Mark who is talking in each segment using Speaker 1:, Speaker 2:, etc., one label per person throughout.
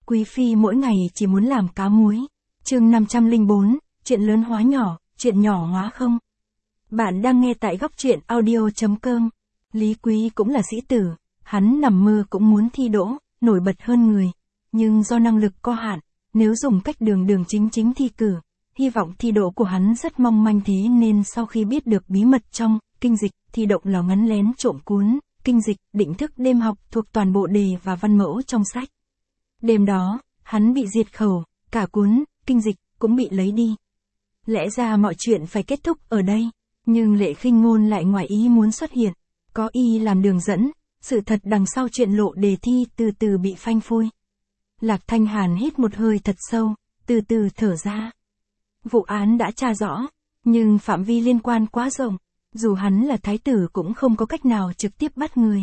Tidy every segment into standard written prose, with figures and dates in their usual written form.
Speaker 1: Quý phi mỗi ngày chỉ muốn làm cá muối. Chương 504, chuyện lớn hóa nhỏ, chuyện nhỏ hóa không. Bạn đang nghe tại góc truyện audio.com. Lý Quý cũng là sĩ tử, hắn nằm mơ cũng muốn thi đỗ, nổi bật hơn người. Nhưng do năng lực có hạn, nếu dùng cách đường chính thi cử, hy vọng thi đỗ của hắn rất mong manh, thế nên sau khi biết được bí mật trong kinh dịch thì động lò ngấn lén trộm cuốn kinh dịch định thức đêm học thuộc toàn bộ đề và văn mẫu trong sách. Đêm đó, hắn bị diệt khẩu, cả cuốn kinh dịch cũng bị lấy đi. Lẽ ra mọi chuyện phải kết thúc ở đây, nhưng Lệ Khinh Ngôn lại ngoài ý muốn xuất hiện, có y làm đường dẫn, sự thật đằng sau chuyện lộ đề thi từ từ bị phanh phui. Lạc Thanh Hàn hít một hơi thật sâu, từ từ thở ra. Vụ án đã tra rõ, nhưng phạm vi liên quan quá rộng, dù hắn là thái tử cũng không có cách nào trực tiếp bắt người.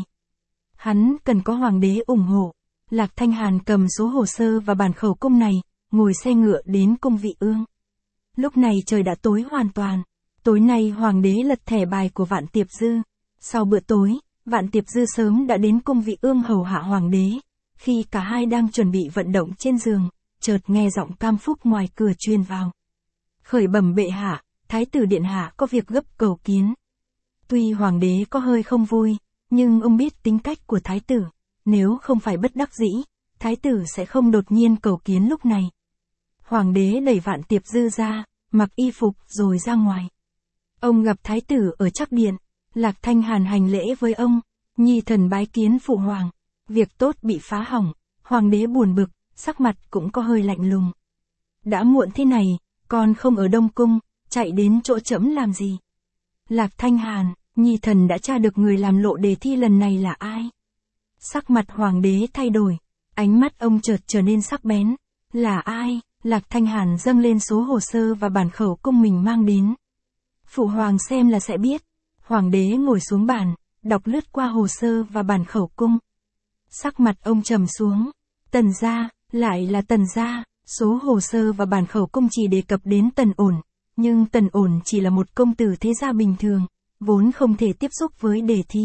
Speaker 1: Hắn cần có hoàng đế ủng hộ. Lạc Thanh Hàn cầm số hồ sơ và bản khẩu cung này, ngồi xe ngựa đến cung Vị Ương. Lúc này trời đã tối hoàn toàn. Tối nay hoàng đế lật thẻ bài của Vạn Tiệp Dư. Sau bữa tối, Vạn Tiệp Dư sớm đã đến cung Vị Ương hầu hạ hoàng đế. Khi cả hai đang chuẩn bị vận động trên giường, chợt nghe giọng Cam Phúc ngoài cửa truyền vào. Khởi bẩm bệ hạ, thái tử điện hạ có việc gấp cầu kiến. Tuy hoàng đế có hơi không vui, nhưng ông biết tính cách của thái tử. Nếu không phải bất đắc dĩ, thái tử sẽ không đột nhiên cầu kiến lúc này. Hoàng đế đẩy Vạn Tiệp Dư ra, mặc y phục rồi ra ngoài. Ông gặp thái tử ở Trắc điện, Lạc Thanh Hàn hành lễ với ông, nhi thần bái kiến phụ hoàng. Việc tốt bị phá hỏng, hoàng đế buồn bực, sắc mặt cũng có hơi lạnh lùng. Đã muộn thế này, con không ở Đông Cung, chạy đến chỗ trẫm làm gì? Lạc Thanh Hàn, nhi thần đã tra được người làm lộ đề thi lần này là ai? Sắc mặt hoàng đế thay đổi, ánh mắt ông chợt trở nên sắc bén. Là ai? Lạc Thanh Hàn dâng lên số hồ sơ và bản khẩu cung mình mang đến. Phụ hoàng xem là sẽ biết. Hoàng đế ngồi xuống bàn, đọc lướt qua hồ sơ và bản khẩu cung. Sắc mặt ông trầm xuống. Tần gia, lại là Tần gia. Số hồ sơ và bản khẩu cung chỉ đề cập đến Tần Ổn, nhưng Tần Ổn chỉ là một công tử thế gia bình thường, vốn không thể tiếp xúc với đề thi.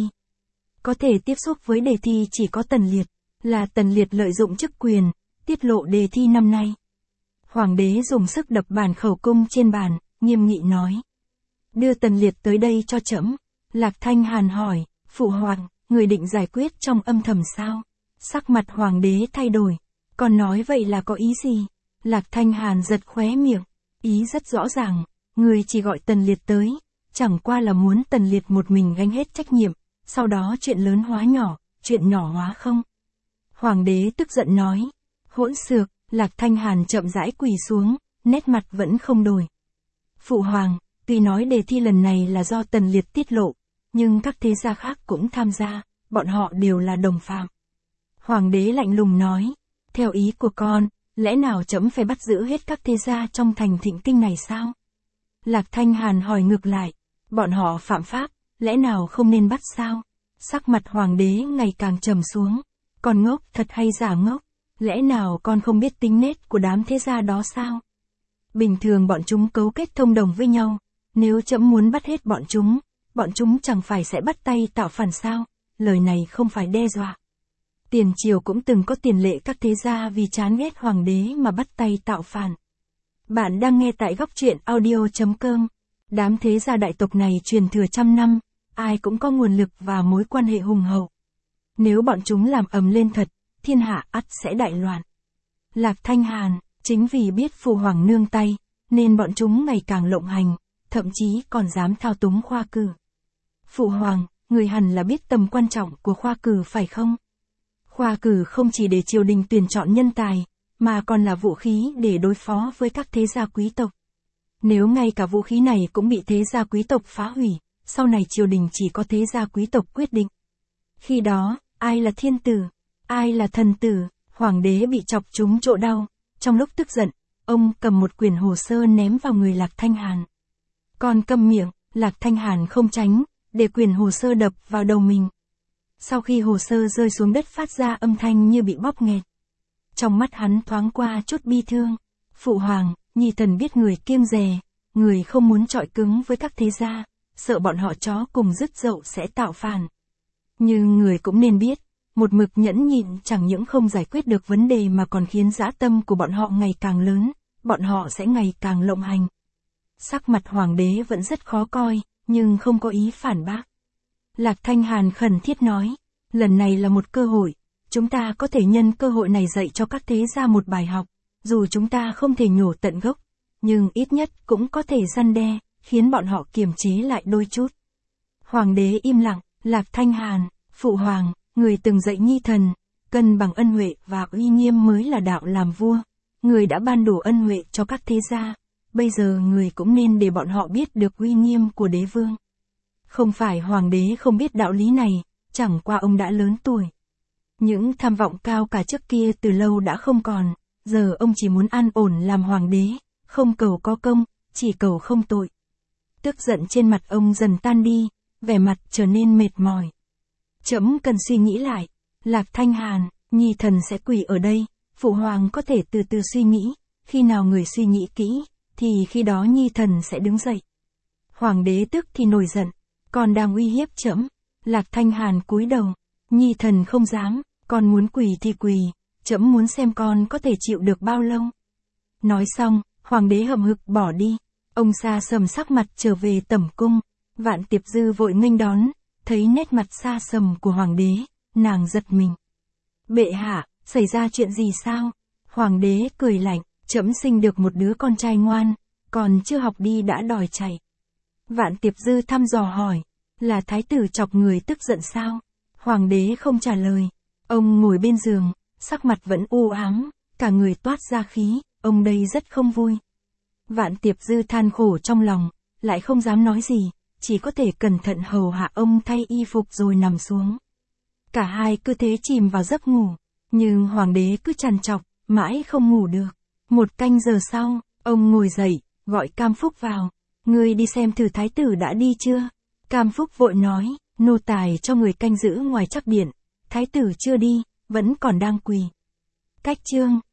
Speaker 1: Có thể tiếp xúc với đề thi chỉ có Tần Liệt, là Tần Liệt lợi dụng chức quyền, tiết lộ đề thi năm nay. Hoàng đế dùng sức đập bản khẩu cung trên bàn, nghiêm nghị nói. Đưa Tần Liệt tới đây cho trẫm. Lạc Thanh Hàn hỏi, phụ hoàng, người định giải quyết trong âm thầm sao? Sắc mặt hoàng đế thay đổi. Còn nói vậy là có ý gì? Lạc Thanh Hàn giật khóe miệng. Ý rất rõ ràng, người chỉ gọi Tần Liệt tới, chẳng qua là muốn Tần Liệt một mình gánh hết trách nhiệm, sau đó chuyện lớn hóa nhỏ, chuyện nhỏ hóa không. Hoàng đế tức giận nói. Hỗn xược. Lạc Thanh Hàn chậm rãi quỳ xuống, nét mặt vẫn không đổi. Phụ hoàng, tuy nói đề thi lần này là do Tần Liệt tiết lộ, nhưng các thế gia khác cũng tham gia, bọn họ đều là đồng phạm. Hoàng đế lạnh lùng nói. Theo ý của con, lẽ nào trẫm phải bắt giữ hết các thế gia trong thành Thịnh Kinh này sao? Lạc Thanh Hàn hỏi ngược lại. Bọn họ phạm pháp, lẽ nào không nên bắt sao? Sắc mặt hoàng đế ngày càng trầm xuống. Con ngốc thật hay giả ngốc? Lẽ nào con không biết tính nết của đám thế gia đó sao? Bình thường bọn chúng cấu kết thông đồng với nhau. Nếu trẫm muốn bắt hết bọn chúng chẳng phải sẽ bắt tay tạo phản sao? Lời này không phải đe dọa. Tiền triều cũng từng có tiền lệ các thế gia vì chán ghét hoàng đế mà bắt tay tạo phản. Bạn đang nghe tại góc truyện audio.com. Đám thế gia đại tộc này truyền thừa trăm năm, ai cũng có nguồn lực và mối quan hệ hùng hậu. Nếu bọn chúng làm ầm lên thật, thiên hạ ắt sẽ đại loạn. Lạc Thanh Hàn, chính vì biết phụ hoàng nương tay, nên bọn chúng ngày càng lộng hành, thậm chí còn dám thao túng khoa cử. Phụ hoàng, người hẳn là biết tầm quan trọng của khoa cử phải không? Khoa cử không chỉ để triều đình tuyển chọn nhân tài, mà còn là vũ khí để đối phó với các thế gia quý tộc. Nếu ngay cả vũ khí này cũng bị thế gia quý tộc phá hủy, sau này triều đình chỉ có thế gia quý tộc quyết định. Khi đó, ai là thiên tử, ai là thần tử? Hoàng đế bị chọc trúng chỗ đau. Trong lúc tức giận, ông cầm một quyển hồ sơ ném vào người Lạc Thanh Hàn. Con câm miệng. Lạc Thanh Hàn không tránh, để quyển hồ sơ đập vào đầu mình. Sau khi hồ sơ rơi xuống đất phát ra âm thanh như bị bóp nghẹt. Trong mắt hắn thoáng qua chút bi thương. Phụ hoàng, nhi thần biết người kiêng dè, người không muốn chọi cứng với các thế gia, sợ bọn họ chó cùng rứt dậu sẽ tạo phản. Nhưng người cũng nên biết, một mực nhẫn nhịn chẳng những không giải quyết được vấn đề mà còn khiến dã tâm của bọn họ ngày càng lớn, bọn họ sẽ ngày càng lộng hành. Sắc mặt hoàng đế vẫn rất khó coi, nhưng không có ý phản bác. Lạc Thanh Hàn khẩn thiết nói, lần này là một cơ hội, chúng ta có thể nhân cơ hội này dạy cho các thế gia một bài học, dù chúng ta không thể nhổ tận gốc, nhưng ít nhất cũng có thể răn đe, khiến bọn họ kiềm chế lại đôi chút. Hoàng đế im lặng, Lạc Thanh Hàn, phụ hoàng, người từng dạy nhi thần, cân bằng ân huệ và uy nghiêm mới là đạo làm vua. Người đã ban đủ ân huệ cho các thế gia, bây giờ người cũng nên để bọn họ biết được uy nghiêm của đế vương. Không phải hoàng đế không biết đạo lý này, chẳng qua ông đã lớn tuổi. Những tham vọng cao cả trước kia từ lâu đã không còn, giờ ông chỉ muốn an ổn làm hoàng đế, không cầu có công, chỉ cầu không tội. Tức giận trên mặt ông dần tan đi, vẻ mặt trở nên mệt mỏi. Trẫm cần suy nghĩ lại, Lạc Thanh Hàn, nhi thần sẽ quỳ ở đây, phụ hoàng có thể từ từ suy nghĩ, khi nào người suy nghĩ kỹ, thì khi đó nhi thần sẽ đứng dậy. Hoàng đế tức thì nổi giận, còn đang uy hiếp trẫm. Lạc Thanh Hàn cúi đầu, nhi thần không dám, con muốn quỳ thì quỳ, trẫm muốn xem con có thể chịu được bao lâu. Nói xong, hoàng đế hậm hực bỏ đi, ông Sa Sầm sắc mặt trở về tẩm cung, Vạn Tiệp Dư vội nghênh đón, thấy nét mặt xa sầm của hoàng đế, nàng giật mình. Bệ hạ, xảy ra chuyện gì sao? Hoàng đế cười lạnh, trẫm sinh được một đứa con trai ngoan, còn chưa học đi đã đòi chạy. Vạn Tiệp Dư thăm dò hỏi, là thái tử chọc người tức giận sao? Hoàng đế không trả lời, ông ngồi bên giường, sắc mặt vẫn u ám, cả người toát ra khí, ông đây rất không vui. Vạn Tiệp Dư than khổ trong lòng, lại không dám nói gì, chỉ có thể cẩn thận hầu hạ ông thay y phục rồi nằm xuống. Cả hai cứ thế chìm vào giấc ngủ, nhưng hoàng đế cứ trằn trọc, mãi không ngủ được. 1 canh giờ sau, ông ngồi dậy, gọi Cam Phúc vào. Ngươi đi xem thử thái tử đã đi chưa? Cam Phúc vội nói, nô tài cho người canh giữ ngoài trắc điện, thái tử chưa đi, vẫn còn đang quỳ. Cách chương